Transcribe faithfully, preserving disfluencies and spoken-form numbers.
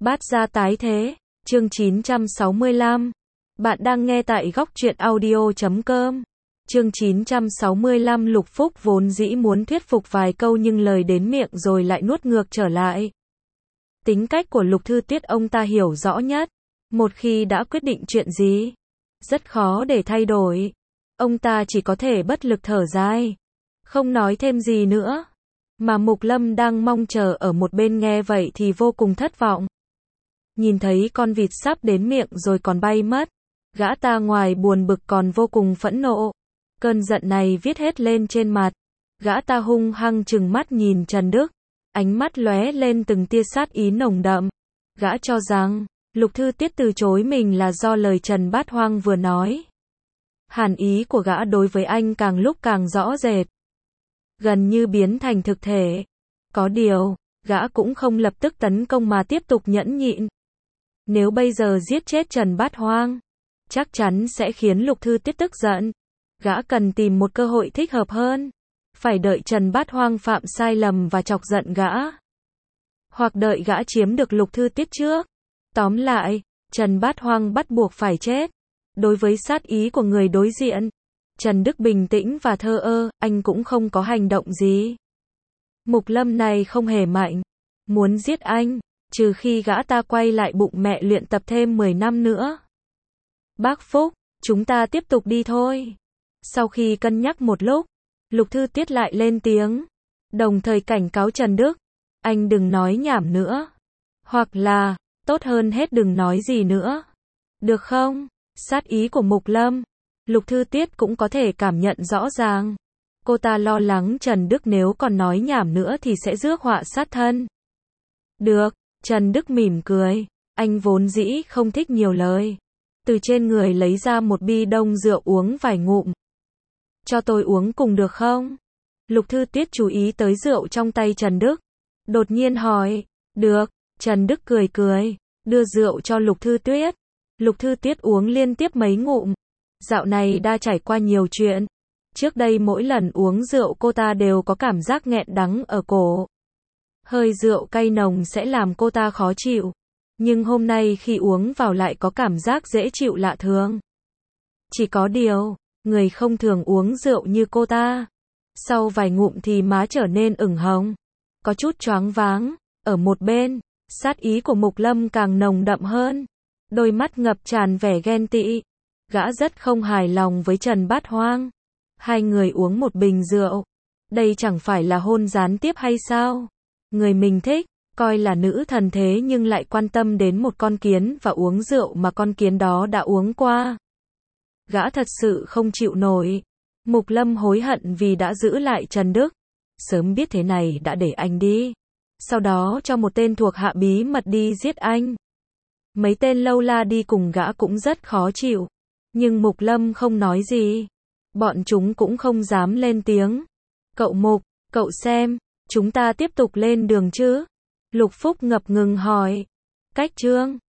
Bát gia tái thế, chương chín trăm sáu mươi lăm. Bạn đang nghe tại góc truyện audio chấm com. Chương chín trăm sáu mươi lăm. Lục Phúc vốn dĩ muốn thuyết phục vài câu nhưng lời đến miệng rồi lại nuốt ngược trở lại. Tính cách của Lục Thư Tuyết ông ta hiểu rõ nhất. Một khi đã quyết định chuyện gì, rất khó để thay đổi. Ông ta chỉ có thể bất lực thở dài, không nói thêm gì nữa. Mà Mục Lâm đang mong chờ ở một bên nghe vậy thì vô cùng thất vọng. Nhìn thấy con vịt sắp đến miệng rồi còn bay mất, gã ta ngoài buồn bực còn vô cùng phẫn nộ. Cơn giận này viết hết lên trên mặt. Gã ta hung hăng trừng mắt nhìn Trần Đức, ánh mắt lóe lên từng tia sát ý nồng đậm. Gã cho rằng Lục Thư Tiết từ chối mình là do lời Trần Bát Hoang vừa nói. Hàn ý của gã đối với anh càng lúc càng rõ rệt, gần như biến thành thực thể. Có điều, gã cũng không lập tức tấn công mà tiếp tục nhẫn nhịn. Nếu bây giờ giết chết Trần Bát Hoang, chắc chắn sẽ khiến Lục Thư Tiết tức giận. Gã cần tìm một cơ hội thích hợp hơn. Phải đợi Trần Bát Hoang phạm sai lầm và chọc giận gã, hoặc đợi gã chiếm được Lục Thư Tiết trước. Tóm lại, Trần Bát Hoang bắt buộc phải chết. Đối với sát ý của người đối diện, Trần Đức bình tĩnh và thờ ơ, anh cũng không có hành động gì. Mục Lâm này không hề mạnh, muốn giết anh, trừ khi gã ta quay lại bụng mẹ luyện tập thêm mười năm nữa. Bác Phúc, chúng ta tiếp tục đi thôi. Sau khi cân nhắc một lúc, Lục Thư Tiết lại lên tiếng, đồng thời cảnh cáo Trần Đức, anh đừng nói nhảm nữa. Hoặc là, tốt hơn hết đừng nói gì nữa. Được không? Sát ý của Mục Lâm, Lục Thư Tiết cũng có thể cảm nhận rõ ràng. Cô ta lo lắng Trần Đức nếu còn nói nhảm nữa thì sẽ rước họa sát thân. Được, Trần Đức mỉm cười, anh vốn dĩ không thích nhiều lời. Từ trên người lấy ra một bi đông rượu uống vài ngụm. Cho tôi uống cùng được không? Lục Thư Tiết chú ý tới rượu trong tay Trần Đức, đột nhiên hỏi. Được, Trần Đức cười cười, đưa rượu cho Lục Thư Tuyết. Lục Thư Tiết uống liên tiếp mấy ngụm. Dạo này đã trải qua nhiều chuyện. Trước đây mỗi lần uống rượu cô ta đều có cảm giác nghẹn đắng ở cổ. Hơi rượu cay nồng sẽ làm cô ta khó chịu. Nhưng hôm nay khi uống vào lại có cảm giác dễ chịu lạ thường. Chỉ có điều, người không thường uống rượu như cô ta. Sau vài ngụm thì má trở nên ửng hồng, có chút choáng váng. Ở một bên, sát ý của Mục Lâm càng nồng đậm hơn. Đôi mắt ngập tràn vẻ ghen tị. Gã rất không hài lòng với Trần Bát Hoang. Hai người uống một bình rượu. Đây chẳng phải là hôn gián tiếp hay sao? Người mình thích, coi là nữ thần thế nhưng lại quan tâm đến một con kiến và uống rượu mà con kiến đó đã uống qua. Gã thật sự không chịu nổi. Mục Lâm hối hận vì đã giữ lại Trần Đức. Sớm biết thế này đã để anh đi. Sau đó cho một tên thuộc hạ bí mật đi giết anh. Mấy tên lâu la đi cùng gã cũng rất khó chịu. Nhưng Mục Lâm không nói gì. Bọn chúng cũng không dám lên tiếng. Cậu Mục, cậu xem, chúng ta tiếp tục lên đường chứ? Lục Phúc ngập ngừng hỏi. Cách Trương,